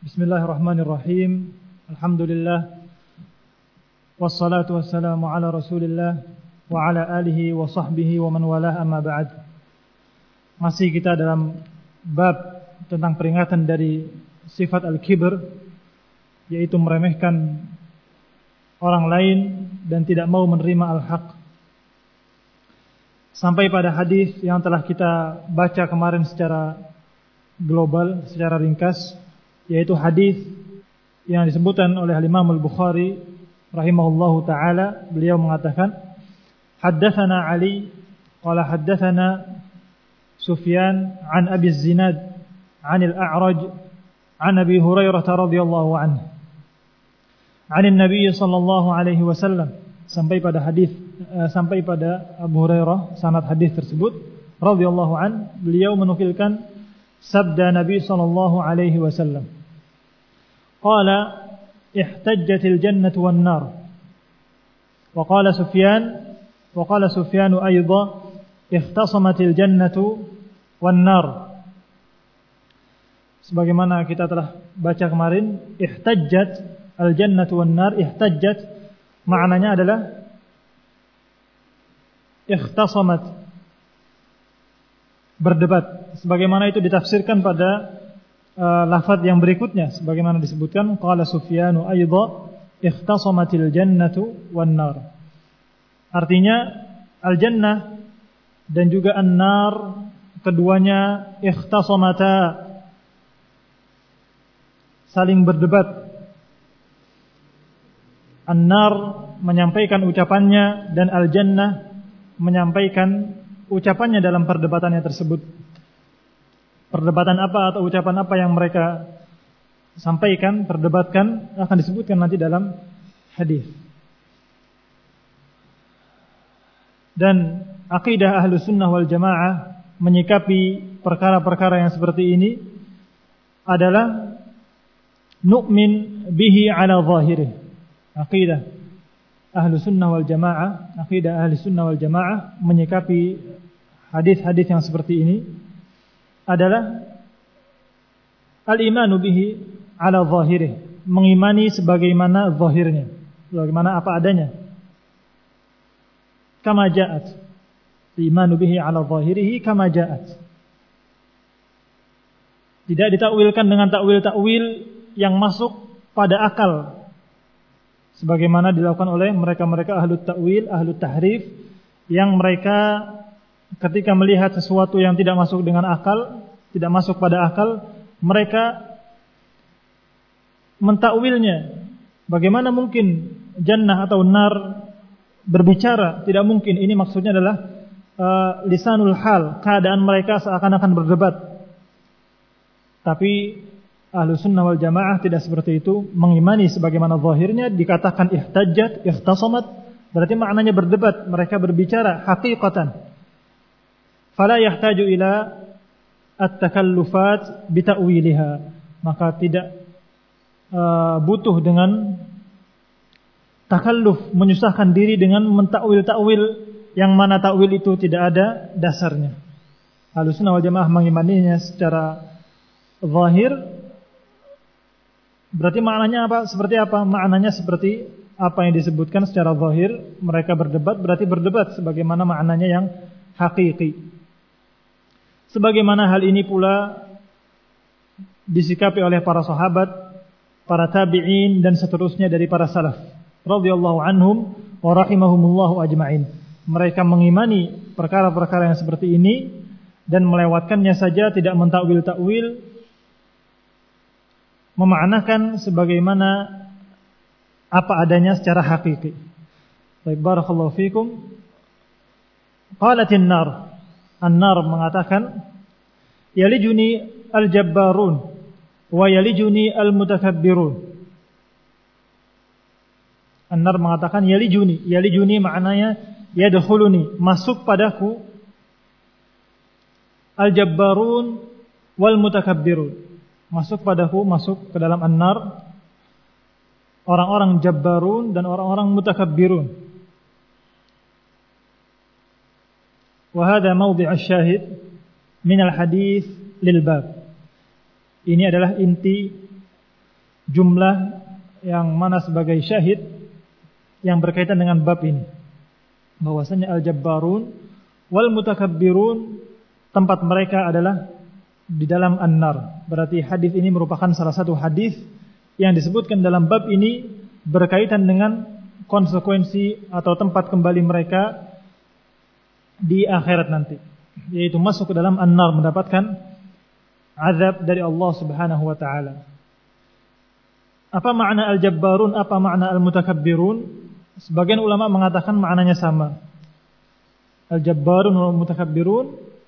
Bismillahirrahmanirrahim. Alhamdulillah. Wassalatu wassalamu ala Rasulillah wa ala alihi wa sahbihi wa man walah, amma ba'd. Masih kita dalam bab tentang peringatan dari sifat al-kibr, yaitu meremehkan orang lain dan tidak mau menerima al-haq. Sampai pada hadis yang telah kita baca kemarin secara global, secara ringkas, yaitu hadis yang disebutkan oleh Imam Al-Bukhari rahimahullahu taala. Beliau mengatakan, haddatsana Ali qala haddatsana Sufyan an Abi Zinad an al-A'raj an Abi Hurairah radhiyallahu anhu an an-nabiy sallallahu alaihi wasallam, sampai pada Abu Hurairah sanad hadis tersebut radhiyallahu an. Beliau menukilkan sabda Nabi sallallahu alaihi wasallam, qala ihtajjatil jannatu wan nar. Wa qala Sufyan aidan ikhtasamatil jannatu wan nar. Sebagaimana kita telah baca kemarin, ihtajjat al jannatu wan nar. Ihtajjat maknanya adalah ikhtasamat, berdebat, sebagaimana itu ditafsirkan pada lafaz yang berikutnya, sebagaimana disebutkan, qala Sufyanu aidha ikhtasamatil jannatu wan nar. Artinya al-jannah dan juga an-nar, keduanya ikhtasamata, saling berdebat. An-nar menyampaikan ucapannya dan al-jannah menyampaikan ucapannya dalam perdebatannya tersebut. Perdebatan apa atau ucapan apa yang mereka sampaikan, perdebatkan, akan disebutkan nanti dalam hadis. Dan akidah Ahlus Sunnah wal Jamaah menyikapi perkara-perkara yang seperti ini adalah nu'min bihi ala zahirih. Akidah Ahlus Sunnah wal Jamaah, akidah Ahlus Sunnah wal Jamaah menyikapi hadis-hadis yang seperti ini adalah al-imanu bihi ala zahirih, mengimani sebagaimana zahirnya, sebagaimana apa adanya. Kama ja'at, imanu bihi ala zahirihi kama ja'at. Tidak ditakwilkan dengan takwil-takwil yang masuk pada akal, sebagaimana dilakukan oleh mereka-mereka ahlut takwil, ahlut tahrif, yang mereka ketika melihat sesuatu yang tidak masuk dengan akal, tidak masuk pada akal, mereka mentakwilnya. Bagaimana mungkin jannah atau nar berbicara? Tidak mungkin. Ini maksudnya adalah lisanul hal, keadaan mereka seakan-akan berdebat. Tapi Ahlus Sunnah wal Jamaah tidak seperti itu, mengimani sebagaimana zahirnya. Dikatakan ihtajjat, ikhtasamat, berarti maknanya berdebat, mereka berbicara haqiqatan. Fala yahtaju ila at-takallufat bita'wiliha, maka tidak butuh dengan takalluf, menyusahkan diri dengan mentakwil-takwil yang mana takwil itu tidak ada dasarnya. Ahlus Sunnah wal Jamaah mengimaninya secara zahir. Berarti maknanya apa? Seperti apa? Maknanya seperti apa yang disebutkan secara zahir. Mereka berdebat, berarti berdebat sebagaimana maknanya yang hakiki. Sebagaimana hal ini pula disikapi oleh para sahabat, para tabi'in, dan seterusnya dari para salaf radhiyallahu anhum wa rahimahumullahu ajma'in. Mereka mengimani perkara-perkara yang seperti ini dan melewatkannya saja, tidak mentakwil-takwil, memaknakan sebagaimana apa adanya secara hakiki. Baik, barakallahu fikum. Qalatin nar, an-nar mengatakan, yalijuni al-jabbarun wa yalijuni al-mutakabbirun. An-nar mengatakan yalijuni, yalijuni maknanya yadkhuluni, masuk padaku, al-jabbarun wal mutakabbirun, masuk padaku, masuk ke dalam an-nar orang-orang jabbarun dan orang-orang mutakabbirun. Wa hadha mawdi' asy-syahid min al-hadits lil bab. Ini adalah inti jumlah yang mana sebagai syahid yang berkaitan dengan bab ini, bahwasanya al-jabbarun wal mutakabbirun tempat mereka adalah di dalam an-nar. Berarti hadis ini merupakan salah satu hadis yang disebutkan dalam bab ini berkaitan dengan konsekuensi atau tempat kembali mereka di akhirat nanti, yaitu masuk ke dalam an-nar, mendapatkan azab dari Allah Subhanahu wa taala. Apa makna al-jabbarun, apa makna al-mutakabbirun? Sebagian ulama mengatakan maknanya sama. Al-jabbarun wal mutakabbirun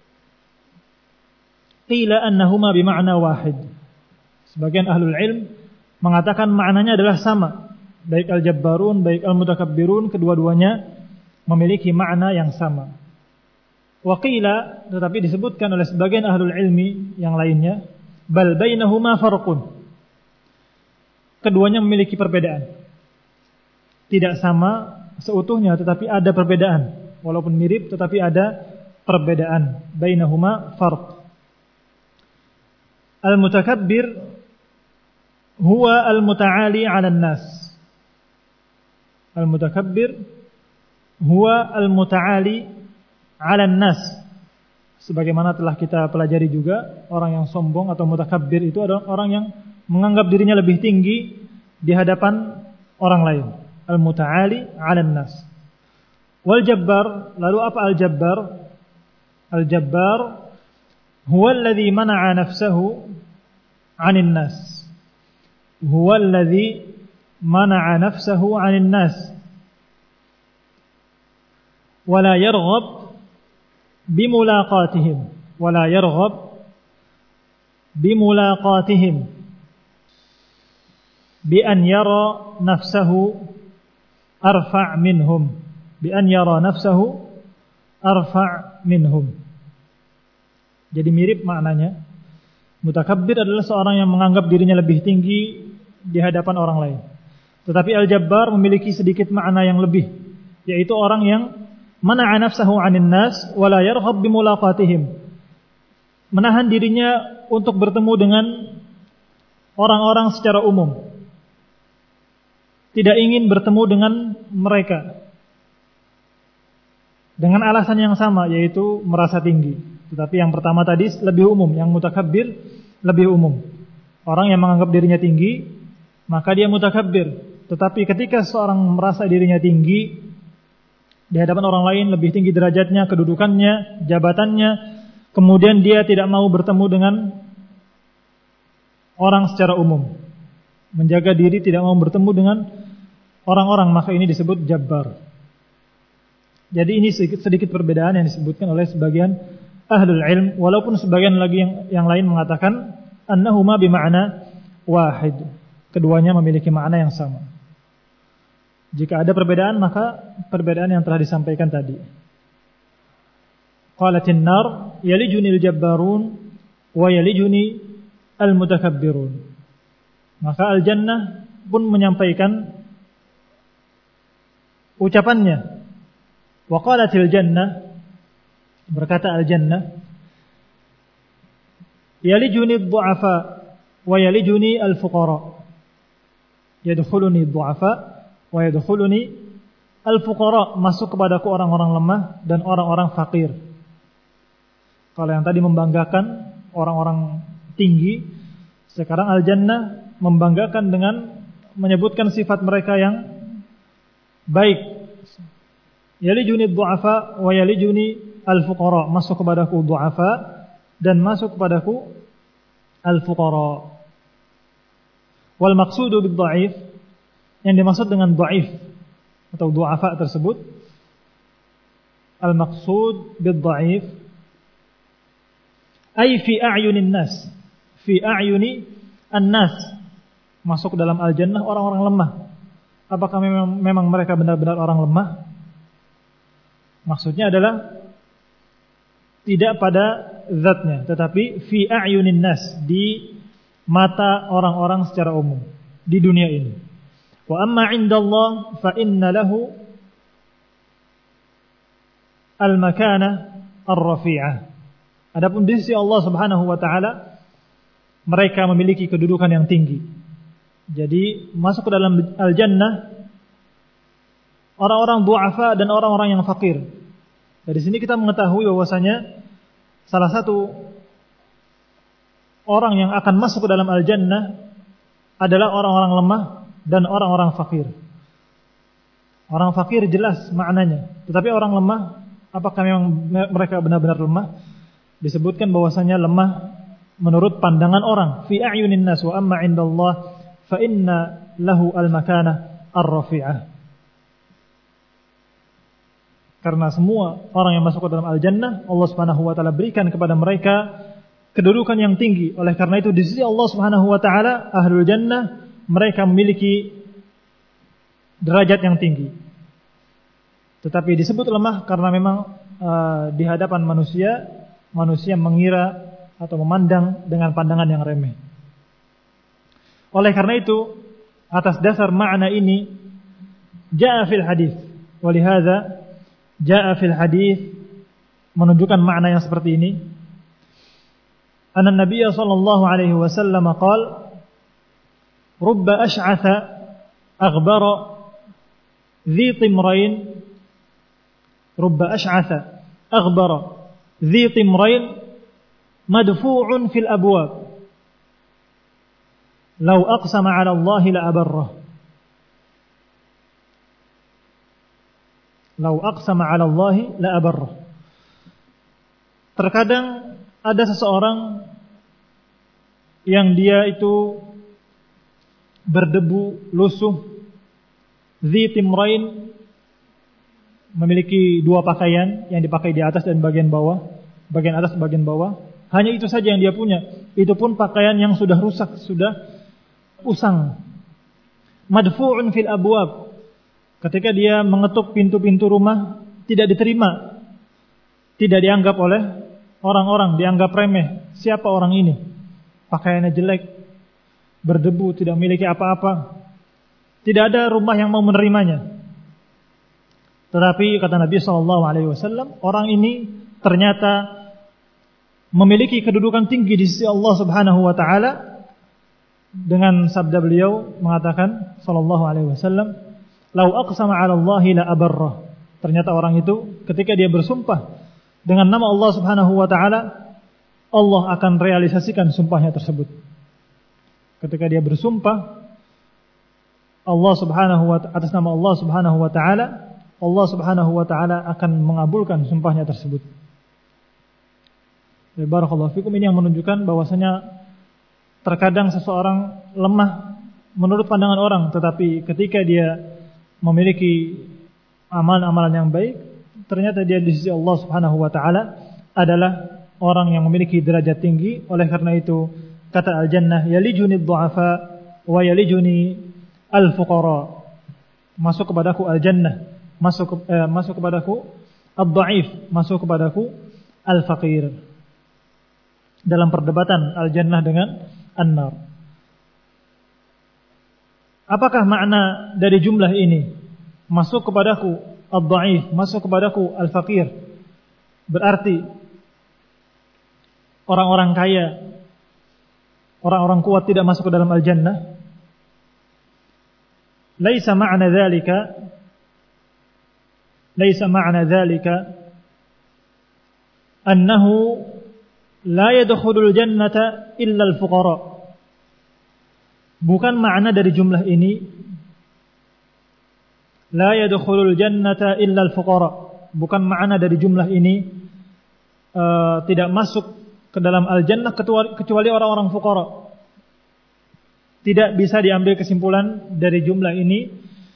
qila annahuma bima'na wahid. Sebagian ahlul ilm mengatakan maknanya adalah sama. Baik al-jabbarun, baik al-mutakabbirun, kedua-duanya memiliki makna yang sama. Wa qila, tetapi disebutkan oleh sebagian ahlul ilmi yang lainnya, bal bainahuma farqun. Keduanya memiliki perbedaan. Tidak sama seutuhnya, tetapi ada perbedaan. Walaupun mirip, tetapi ada perbedaan. Bainahuma farq. Al-mutakabbir huwa al-muta'ali 'alan nas. Al-mutakabbir huwa al-muta'ali 'alan nas. Sebagaimana telah kita pelajari juga, orang yang sombong atau mutakabbir itu adalah orang yang menganggap dirinya lebih tinggi di hadapan orang lain. Al-muta'ali 'alan nas. Wal jabbar, lalu apa al-jabbar? Al-jabbar huwa alladhi mana'a nafsahu 'anil nas. Huwa alladhi mana'a nafsahu 'anil nas. Wa la yarghab bimulaqatihim. Wa la yarghab bimulaqatihim. Bi an yara nafsahu arfa' minhum. Bi an yara nafsahu arfa' minhum. Jadi mirip maknanya. Mutakabbir adalah seorang yang menganggap dirinya lebih tinggi di hadapan orang lain. Tetapi al-jabbar memiliki sedikit makna yang lebih, yaitu orang yang mana'a nafsahu 'anil nas wa la yarghab bimulaqatihim. Menahan dirinya untuk bertemu dengan orang-orang secara umum. Tidak ingin bertemu dengan mereka dengan alasan yang sama, yaitu merasa tinggi. Tetapi yang pertama tadi lebih umum, yang mutakabbir lebih umum. Orang yang menganggap dirinya tinggi, maka dia mutakabbir. Tetapi ketika seorang merasa dirinya tinggi di hadapan orang lain, lebih tinggi derajatnya, kedudukannya, jabatannya, kemudian dia tidak mau bertemu dengan orang secara umum, menjaga diri tidak mau bertemu dengan orang-orang, maka ini disebut jabbar. Jadi ini sedikit perbedaan yang disebutkan oleh sebagian ahlul ilm, walaupun sebagian lagi yang lain mengatakan annahuma bima'na wahid. Keduanya memiliki makna yang sama. Jika ada perbedaan, maka perbedaan yang telah disampaikan tadi. Qalatin nar yalijuni al-jabbarun wa yalijuni al-mutakabbirun. Maka al-jannah pun menyampaikan ucapannya. Wa qalatil jannah, berkata al-jannah, yalijuni ad-du'afa wa yalijuni al-fuqara. Yadkhuluni ad-du'afa wa yadkhuluni al-fuqara, masuk kepadaku orang-orang lemah dan orang-orang fakir. Kalau yang tadi membanggakan orang-orang tinggi, sekarang al-jannah membanggakan dengan menyebutkan sifat mereka yang baik. Yalijuni ad-du'afa wa yalijuni al-fuqara, masuk kepadaku du'afa dan masuk kepadaku al-fuqara. Wal maqsudu bid-dha'if, yang dimaksud dengan dha'if atau du'afa tersebut, al-maqsud bid-dha'if ay fi a'yunin nas, fi a'yuni an-nas, masuk dalam al-jannah orang-orang lemah. Apakah memang mereka benar-benar orang lemah? Maksudnya adalah tidak pada zatnya, tetapi fi a'yunin nas, di mata orang-orang secara umum di dunia ini. Wa amma 'indallah fa inna lahu al-makana ar-rafi'ah. Adapun di sisi Allah Subhanahu wa taala, mereka memiliki kedudukan yang tinggi. Jadi masuk ke dalam al-jannah orang-orang du'afa dan orang-orang yang fakir. Dari sini kita mengetahui bahwasanya salah satu orang yang akan masuk ke dalam al-jannah adalah orang-orang lemah dan orang-orang fakir. Orang fakir jelas maknanya, tetapi orang lemah, apakah memang mereka benar-benar lemah? Disebutkan bahwasanya lemah menurut pandangan orang, fi a'yunin nas, wa amma 'indallah fa inna lahu al-makanah ar-rafi'ah. Karena semua orang yang masuk ke dalam al-jannah, Allah Subhanahu wa taala berikan kepada mereka kedudukan yang tinggi. Oleh karena itu di sisi Allah Subhanahu wa taala, ahlul jannah mereka memiliki derajat yang tinggi. Tetapi disebut lemah karena memang di hadapan manusia mengira atau memandang dengan pandangan yang remeh. Oleh karena itu, atas dasar makna ini jaa fil hadis. Walihada jaa fil hadis menunjukkan makna yang seperti ini. Anna Nabi sallallahu alaihi wasallam qala rubba ash'atha aghbara ذي طمرين رب أشعث أغبر ذي طمرين مدفوع في الأبواب لو أقسم على الله لأبره لو أقسم على الله لأبره. Terkadang ada seseorang yang dia itu berdebu, lusuh, Zi timrain, memiliki dua pakaian yang dipakai di atas dan bagian bawah, bagian atas bagian bawah. Hanya itu saja yang dia punya. Itu pun pakaian yang sudah rusak, sudah usang. Madfu'un fil abwab. Ketika dia mengetuk pintu-pintu rumah, tidak diterima, tidak dianggap oleh orang-orang, dianggap remeh. Siapa orang ini? Pakaiannya jelek, berdebu, tidak memiliki apa-apa. Tidak ada rumah yang mau menerimanya. Tetapi kata Nabi SAW, orang ini ternyata memiliki kedudukan tinggi di sisi Allah Subhanahu Wa Taala. Dengan sabda beliau mengatakan Sallallahu Alaihi Wasallam, "Lau aqsama 'ala Allahi la abarrah." Ternyata orang itu ketika dia bersumpah dengan nama Allah Subhanahu Wa Taala, Allah akan realisasikan sumpahnya tersebut. Ketika dia bersumpah Allah Subhanahu wa ta'ala, atas nama Allah Subhanahu wa ta'ala, Allah Subhanahu wa ta'ala akan mengabulkan sumpahnya tersebut. Barakallahu fikum. Ini yang menunjukkan bahwasanya terkadang seseorang lemah menurut pandangan orang, tetapi ketika dia memiliki amalan-amalan yang baik, ternyata dia di sisi Allah Subhanahu wa ta'ala adalah orang yang memiliki derajat tinggi. Oleh karena itu kata al-jannah, yalijuni ad-du'afa wa yalijuni al-fuqara. Masuk kepadaku al-jannah, masuk kepadaku ad-dha'if, masuk kepadaku al-faqir. Dalam perdebatan al-jannah dengan an-nar. Apakah makna dari jumlah ini? Masuk kepadaku ad-dha'if, masuk kepadaku al-faqir. Berarti orang-orang kaya, orang-orang kuat tidak masuk ke dalam al-jannah? Laisa ma'na dzalika annahu la yadkhulul jannata illa al-fuqara. Bukan makna dari jumlah ini la yadkhulul jannata illa al-fuqara. Bukan makna dari jumlah ini tidak masuk ke dalam al-jannah kecuali orang-orang fuqara. Tidak bisa diambil kesimpulan dari jumlah ini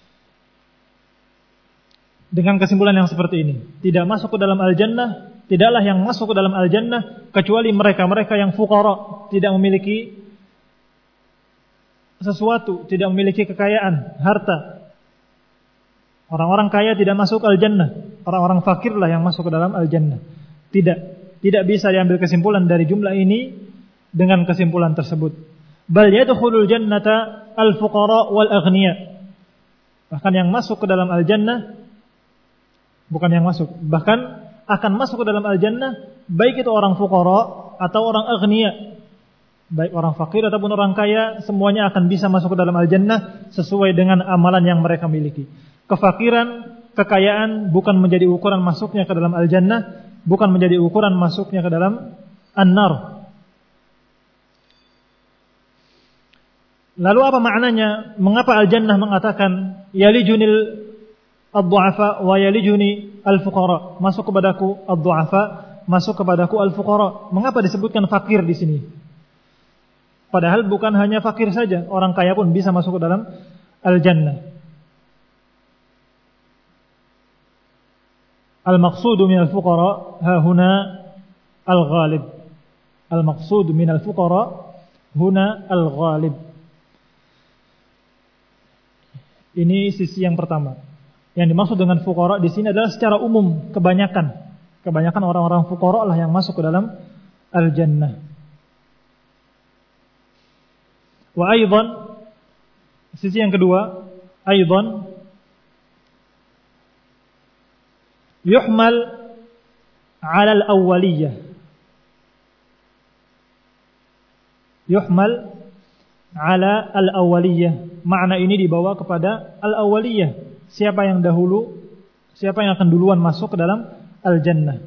dengan kesimpulan yang seperti ini. Tidak masuk ke dalam al-jannah, tidaklah yang masuk ke dalam al-jannah kecuali mereka-mereka yang fuqara, tidak memiliki sesuatu, tidak memiliki kekayaan, harta. Orang-orang kaya tidak masuk al-jannah, orang-orang fakirlah yang masuk ke dalam al-jannah. Tidak bisa diambil kesimpulan dari jumlah ini dengan kesimpulan tersebut. Bal yadkhulul jannata al-fuqara wal aghniya. Bahkan yang masuk ke dalam al-jannah, bukan yang masuk, bahkan akan masuk ke dalam al-jannah baik itu orang fuqara atau orang aghniya. baik orang fakir ataupun orang kaya, semuanya akan bisa masuk ke dalam al-jannah sesuai dengan amalan yang mereka miliki. Kefakiran, kekayaan bukan menjadi ukuran masuknya ke dalam al-jannah, bukan menjadi ukuran masuknya ke dalam an-nar. Lalu apa maknanya? Mengapa al-jannah mengatakan yalijunil ad-du'afa wa yalijuni al-fuqara? Masuk kepadaku ad-du'afa, masuk kepadaku al-fuqara. Mengapa disebutkan fakir di sini? Padahal bukan hanya fakir saja, orang kaya pun bisa masuk ke dalam al-jannah. Al-maqsudu min al-fuqara ha huna al-ghalib. Al-maqsudu min al-fuqara huna al-ghalib. Ini sisi yang pertama. Yang dimaksud dengan fuqara di sini adalah secara umum, kebanyakan orang-orang fuqara lah yang masuk ke dalam al-jannah. Wa aidan, sisi yang kedua, aidan yuhmal 'ala al-awwaliyah. Yuhmal 'ala al-awwaliyah. Makna ini dibawa kepada al-awwaliyah. Siapa yang dahulu, siapa yang akan duluan masuk ke dalam al-jannah.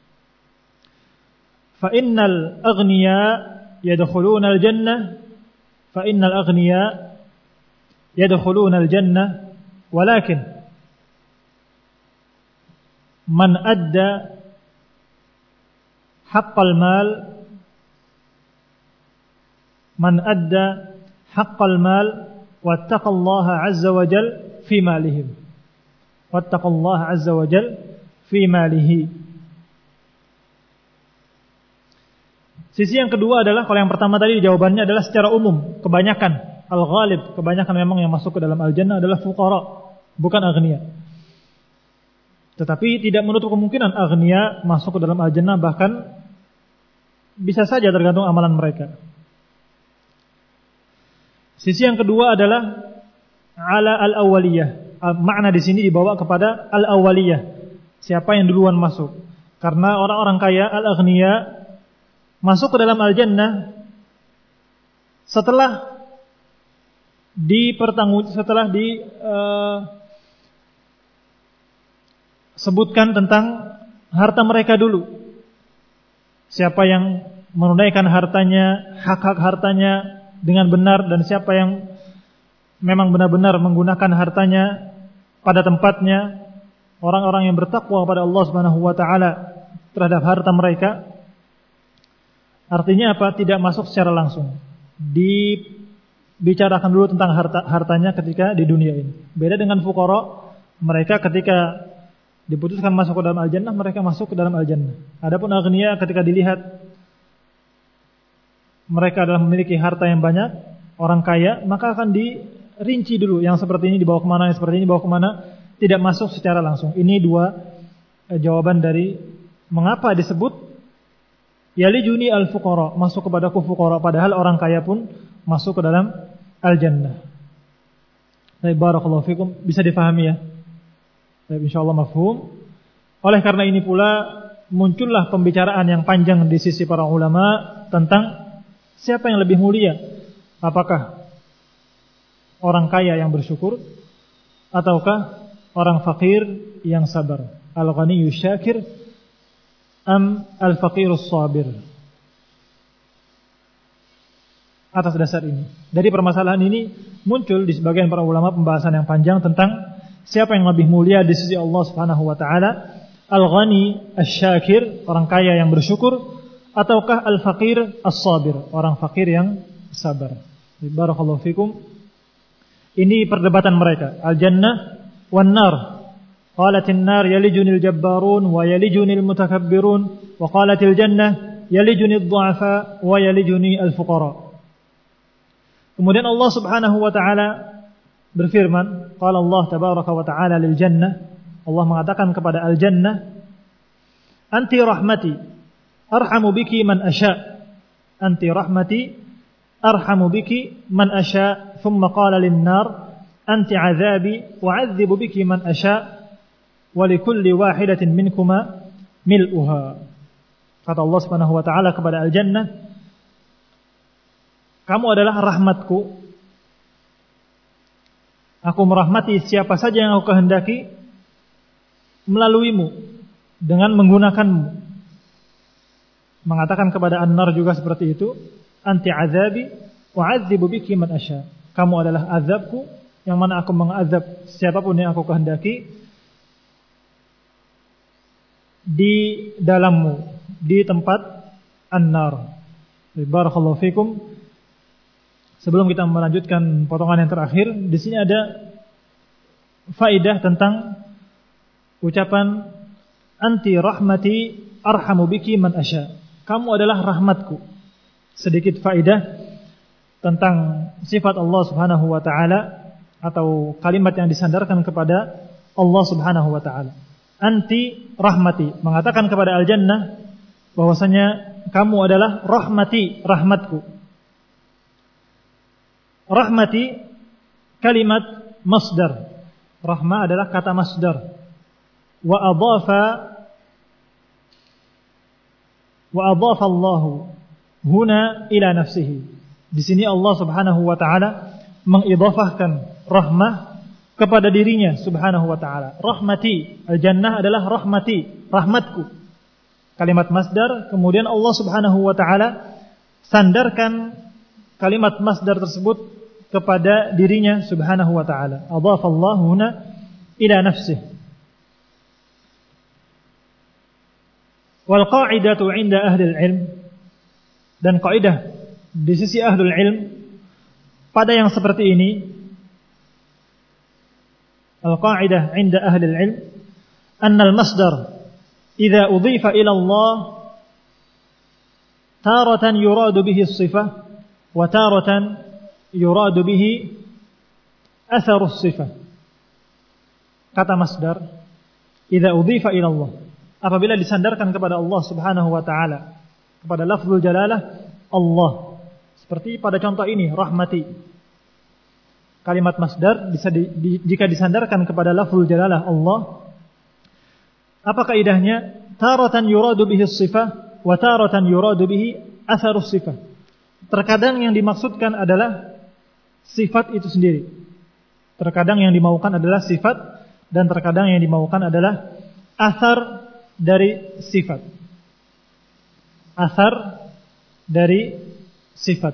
Fa innal aghniya yadkhuluna al-jannah, fa innal aghniya yadkhuluna al-jannah, walakin man adda haqqal mal, man adda haqqal mal wattaqallaha azza wa jal fi malihim, wattaqallaha azza wa jal fi malihi. Sisi yang kedua adalah, kalau yang pertama tadi jawabannya adalah secara umum, kebanyakan al-ghalib, kebanyakan memang yang masuk ke dalam al-jannah adalah fuqara, bukan aghnia. Tetapi tidak menutup kemungkinan aghnia masuk ke dalam al-jannah, bahkan bisa saja tergantung amalan mereka. Sisi yang kedua adalah ala al-awwaliyah. Makna di sini dibawa kepada al-awwaliyah. Siapa yang duluan masuk? Karena orang-orang kaya al-aghniya masuk ke dalam al-jannah setelah sebutkan tentang harta mereka dulu. Siapa yang menunaikan hartanya, hak-hak hartanya dengan benar, dan siapa yang memang benar-benar menggunakan hartanya pada tempatnya, orang-orang yang bertakwa kepada Allah Subhanahu wa taala terhadap harta mereka. Artinya apa? Tidak masuk secara langsung. Dibicarakan dulu tentang hartanya ketika di dunia ini. Beda dengan fuqara, mereka ketika diputuskan masuk ke dalam al-jannah, mereka masuk ke dalam al-jannah. Adapun aghnia, ketika dilihat mereka adalah memiliki harta yang banyak, orang kaya, maka akan dirinci dulu, yang seperti ini dibawa kemana, yang seperti ini dibawa kemana, tidak masuk secara langsung. Ini dua jawaban dari mengapa disebut yalijuni al-fuqara, masuk kepadaku fuqara, padahal orang kaya pun masuk ke dalam al-jannah. Baik, barakallahu fikum, bisa difahami ya? Baik, insyaallah mafhum. Oleh karena ini pula muncullah pembicaraan yang panjang di sisi para ulama tentang siapa yang lebih mulia? Apakah orang kaya yang bersyukur, ataukah orang fakir yang sabar? Al-ghaniyyu syakir am al-faqirus sabir? Atas dasar ini, dari permasalahan ini muncul di sebagian para ulama pembahasan yang panjang tentang siapa yang lebih mulia di sisi Allah Subhanahu wa taala, al-ghani asy-syakir, orang kaya yang bersyukur, ataukah al-faqir as-sabir, orang fakir yang sabar. Barakallahu fikum. Ini perdebatan mereka. Al-jannah wan nar. Qalatin nar yalijunil jabbarun wa yalijunil mutakabbirun, wa qalatil jannah yalijunid du'afa wa yalijuni al-fuqara. Kemudian Allah Subhanahu wa taala berfirman, qala Allah tabaraka wa taala lil jannah, Allah mengatakan kepada al-jannah, anti rahmati arhamu biki man asya, anti rahmati arhamu biki man asya. Thumma qala lin-nar anti azabi wa'adzibu biki man asya, wa likulli wahidatin minkuma mil'uha. Kata Allah Subhanahu wa taala kepada al-jannah, kamu adalah rahmatku. Aku merahmati siapa saja yang aku kehendaki melaluimu, dengan menggunakanmu. Mengatakan kepada An-Nar juga seperti itu, anti azabi wa azibu biki man asya. Kamu adalah azabku, yang mana aku mengazab siapapun yang aku kehendaki di dalammu, di tempat An-Nar. Barakallahu fikum. Sebelum kita melanjutkan potongan yang terakhir, di sini ada faedah tentang ucapan anti rahmati arhamu biki man asya. Kamu adalah rahmatku. Sedikit faedah tentang sifat Allah Subhanahu wa taala atau kalimat yang disandarkan kepada Allah Subhanahu wa taala. Anti rahmati, mengatakan kepada al-jannah bahwasanya kamu adalah rahmati, rahmatku. Rahmati kalimat masdar. Rahmah adalah kata masdar. Wa adhafa Allah huna ila nafsihi. Di sini Allah Subhanahu wa taala mengidhafahkan rahmah kepada dirinya Subhanahu wa taala. Rahmati, al-jannah adalah rahmati, rahmatku. Kalimat masdar, kemudian Allah Subhanahu wa taala sandarkan kalimat masdar tersebut kepada dirinya Subhanahu wa taala. Adhafa Allah huna ila nafsihi. Wal qa'idatu 'inda ahli al-'ilm, dan kaidah di sisi ahlul ilm pada yang seperti ini, al-qa'idah 'inda ahli al-'ilm anna al-masdar idza udhifa ila Allah taratan yuradu bihi as-sifah wa taratan yuradu bihi atharu as-sifah. Kata masdar idza udhifa ila Allah, apabila disandarkan kepada Allah Subhanahu wa taala, kepada lafzul jalalah Allah, seperti pada contoh ini rahmati. Kalimat masdar jika disandarkan kepada lafzul jalalah Allah, apa kaidahnya? Taratan yuradu bihi as-sifah wa taratan yuradu bihi atharu as-sifah. Terkadang yang dimaksudkan adalah sifat itu sendiri. Terkadang yang dimaukan adalah sifat, dan terkadang yang dimaukan adalah asar dari sifat. Asar dari sifat.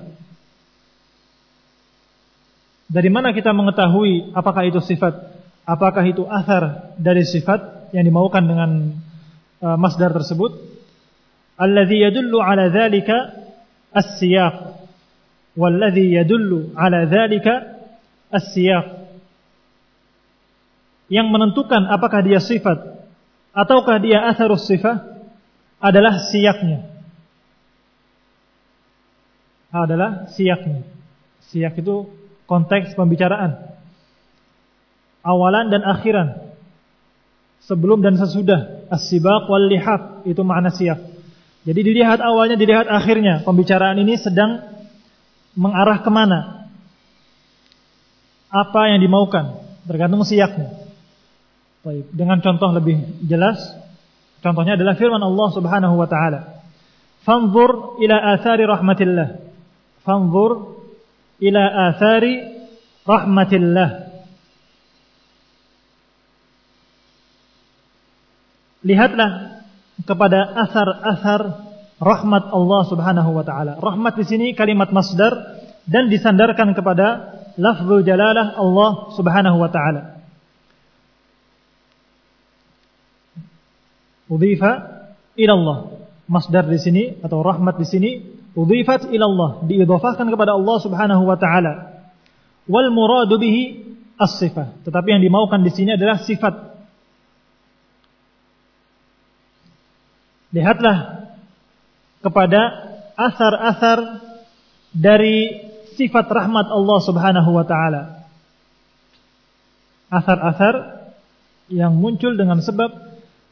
Dari mana kita mengetahui apakah itu sifat? Apakah itu asar dari sifat yang dimaukan dengan masdar tersebut? Alladhi yadullu ala dhalika as-siyaq, walladhi yadullu ala dhalika as-siyaq. Yang menentukan apakah dia sifat ataukah dia atharus sifah adalah siyaknya. Adalah siyaknya. Siyak itu konteks pembicaraan, awalan dan akhiran, sebelum dan sesudah. As-sibaq wal lihaq, itu makna siyak. Jadi dilihat awalnya, dilihat akhirnya. Pembicaraan ini sedang mengarah kemana, apa yang dimaukan, tergantung siyaknya. Baik, dengan contoh lebih jelas, contohnya adalah firman Allah Subhanahu wa taala, "Fanzur ila athari rahmatillah." Fanzur ila athari rahmatillah. Lihatlah kepada asar-asar rahmat Allah Subhanahu wa taala. Rahmat di sini kalimat masdar dan disandarkan kepada lafzul jalalah Allah Subhanahu wa taala. Udhifa ila Allah. Masdar di sini atau rahmat di sini udhifat ila Allah, diidhafahkan kepada Allah Subhanahu wa taala. Wal muradu bihi as-sifah, tetapi yang dimaukan di sini adalah sifat. Lihatlah kepada asar-asar dari sifat rahmat Allah Subhanahu wa taala. Asar-asar yang muncul dengan sebab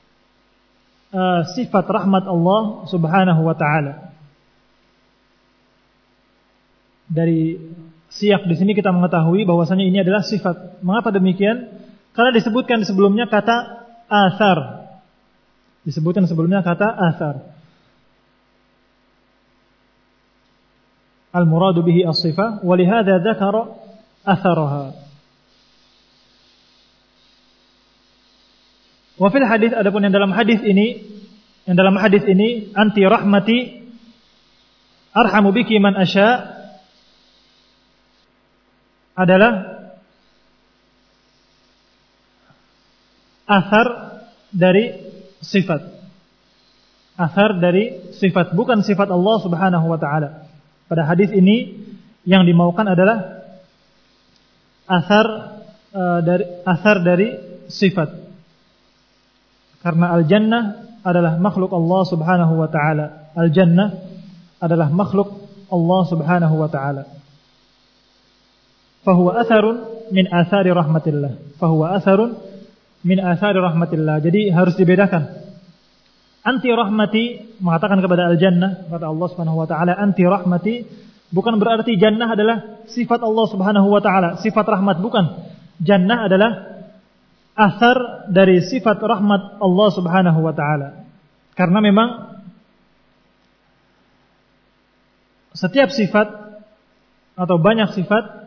sifat rahmat Allah Subhanahu wa taala. Dari siyak di sini kita mengetahui bahwasanya ini adalah sifat. Mengapa demikian? Karena disebutkan sebelumnya kata asar. Disebutkan sebelumnya kata asar. al-muradu bihi as-sifah, wa lihadza dzakara atharaha. Wa fil hadis, adapun yang dalam hadis ini anti rahmati arhamu biki man asya adalah asar dari sifat. Asar dari sifat, bukan sifat Allah Subhanahu wa taala. Pada hadis ini yang dimaukan adalah asar dari sifat. Karena al-jannah adalah makhluk Allah Subhanahu wa taala. Al-jannah adalah makhluk Allah Subhanahu wa taala. Fahuwa atharun min athari rahmatillah. Fahuwa atharun min athari rahmatillah. Jadi harus dibedakan. Anti rahmati mengatakan kepada al-jannah, kata Allah Subhanahu wa taala, anti rahmati bukan berarti jannah adalah sifat Allah Subhanahu wa taala, sifat rahmat, bukan. Jannah adalah asar dari sifat rahmat Allah Subhanahu wa taala. Karena memang setiap sifat atau banyak sifat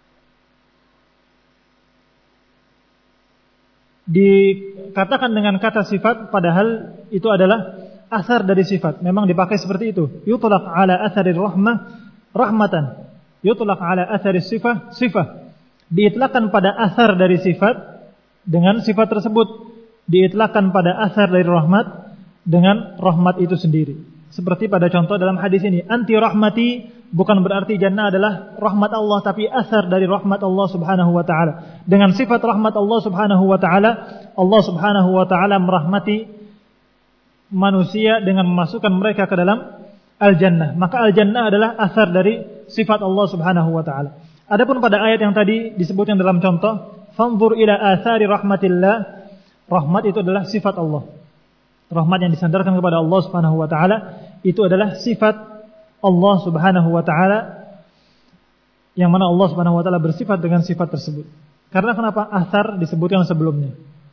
dikatakan dengan kata sifat, padahal itu adalah asar dari sifat. Memang dipakai seperti itu. Yutlaq ala athari rahmah rahmatan. Yutlaq ala athari sifah sifah. Diitlaqkan pada asar dari sifat dengan sifat tersebut. Diitlaqkan pada asar dari rahmat dengan rahmat itu sendiri. Seperti pada contoh dalam hadis ini, anti rahmati bukan berarti jannah adalah rahmat Allah, tapi asar dari rahmat Allah Subhanahu wa taala. Dengan sifat rahmat Allah Subhanahu wa taala, Allah Subhanahu wa taala merahmati manusia dengan memasukkan mereka ke dalam al-jannah. Maka al-jannah adalah asar dari sifat Allah Subhanahu wa taala. Adapun pada ayat yang tadi disebutkan dalam contoh, fanzur ila athari rahmatillah, rahmat itu adalah sifat Allah. Rahmat yang disandarkan kepada Allah Subhanahu wa taala itu adalah sifat Allah Subhanahu wa taala, yang mana Allah Subhanahu wa taala bersifat dengan sifat tersebut. Karena kenapa asar disebutkan sebelumnya?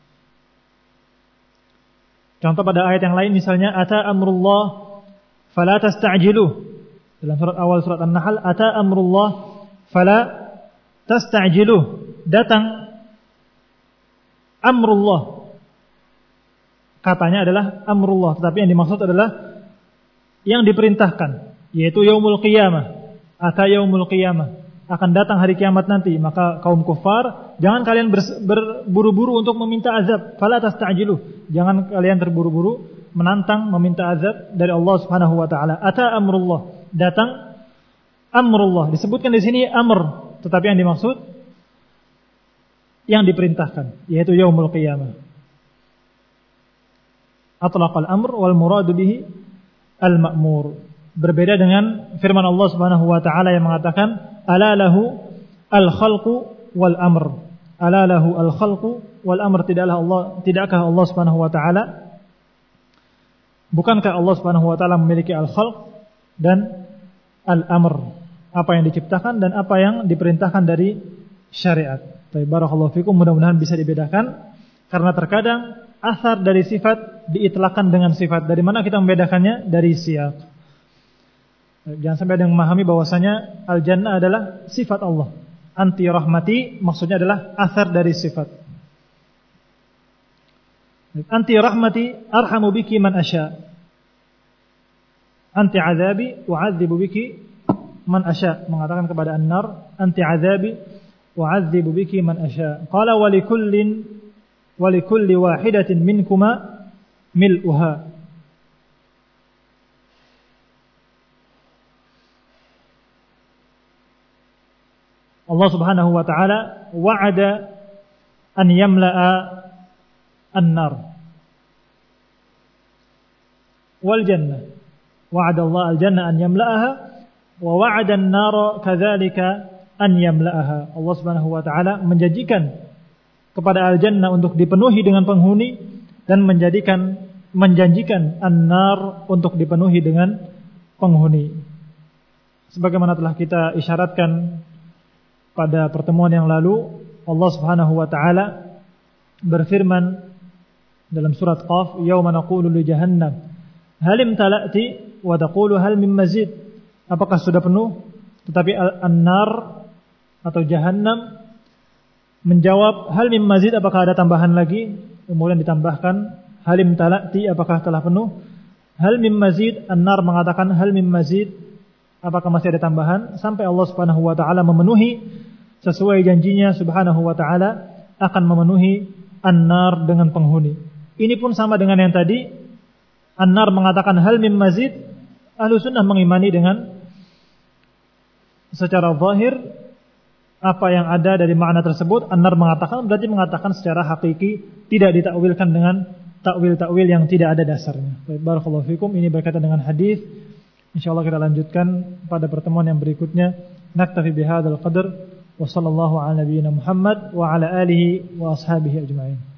Contoh pada ayat yang lain misalnya ata amrullah fala tasta'jiluh. Dalam surat awal surat An-Nahl, ata amrullah fala tasta'jiluh. Datang amrullah. Katanya adalah amrullah, tetapi yang dimaksud adalah yang diperintahkan, yaitu yaumul qiyamah. Ata yaumul qiyamah, akan datang hari kiamat nanti. Maka kaum kufar, jangan kalian berburu-buru untuk meminta azab. Fala tasta'jiluh. Jangan kalian terburu-buru menantang meminta azab dari Allah Subhanahu wa taala. Ata amrullah, datang amrullah. Disebutkan di sini amr, tetapi yang dimaksud yang diperintahkan, yaitu yaumul qiyamah. Atlaqal amr wal muradu bihi al-ma'mur. Berbeda dengan firman Allah Subhanahu wa taala yang mengatakan ala lahu al-khalqu wal amr. Ala lahu al-khalqu wal amr. Tidakkah Allah Subhanahu wa taala, bukankah Allah Subhanahu wa taala memiliki al-khalq dan al-amr, apa yang diciptakan dan apa yang diperintahkan dari syariat. Barakallahu fikum, mudah-mudahan bisa dibedakan, karena terkadang asar dari sifat diitlaqkan dengan sifat. Dari mana kita membedakannya? Dari siyaq. Jangan sampai ada yang memahami bahwasanya al-jannah adalah sifat Allah. Anti rahmati maksudnya adalah asar dari sifat. Anti rahmati arhamu biki man asya. Anti azabi wa'adzibu biki man asya. Mengatakan kepada an-nar, anti azabi wa'adzibu biki man asya. Qala wa likulli wahidatin minkuma mil'uha. Allah Subhanahu wa taala wa'ada an yamla'a an-nar wal jannah. Wa'ada Allah al-jannah an yamla'aha wa wa'ada an-nar kadzalika an yamla'aha. Allah Subhanahu wa taala menjanjikan kepada al-jannah untuk dipenuhi dengan penghuni, dan menjanjikan an-nar untuk dipenuhi dengan penghuni. Sebagaimana telah kita isyaratkan pada pertemuan yang lalu, Allah Subhanahu wa taala berfirman dalam surat Qaf, "Yauma naqulu li jahannam hal imtala'ti wa taqulu hal min mazid." Apakah sudah penuh? Tetapi an-nar atau jahannam menjawab hal min mazid, apakah ada tambahan lagi? Kemudian ditambahkan halim talati, apakah telah penuh? Hal min mazid, an-nar mengatakan hal min mazid, apakah masih ada tambahan? Sampai Allah Subhanahu wa taala memenuhi sesuai janjinya Subhanahu wa taala akan memenuhi an-nar dengan penghuni. Ini pun sama dengan yang tadi. An-nar mengatakan hal min mazid, Ahlussunnah mengimani dengan secara zahir apa yang ada dari makna tersebut. An-nar mengatakan berarti mengatakan secara hakiki, tidak ditakwilkan dengan takwil-takwil yang tidak ada dasarnya. Baik, barakallahu fikum. Ini berkaitan dengan hadis. Insyaallah kita lanjutkan pada pertemuan yang berikutnya. Naktafi bihadzal qadar wa sallallahu ala nabiyyina Muhammad wa ala alihi wa ashabihi ajma'in.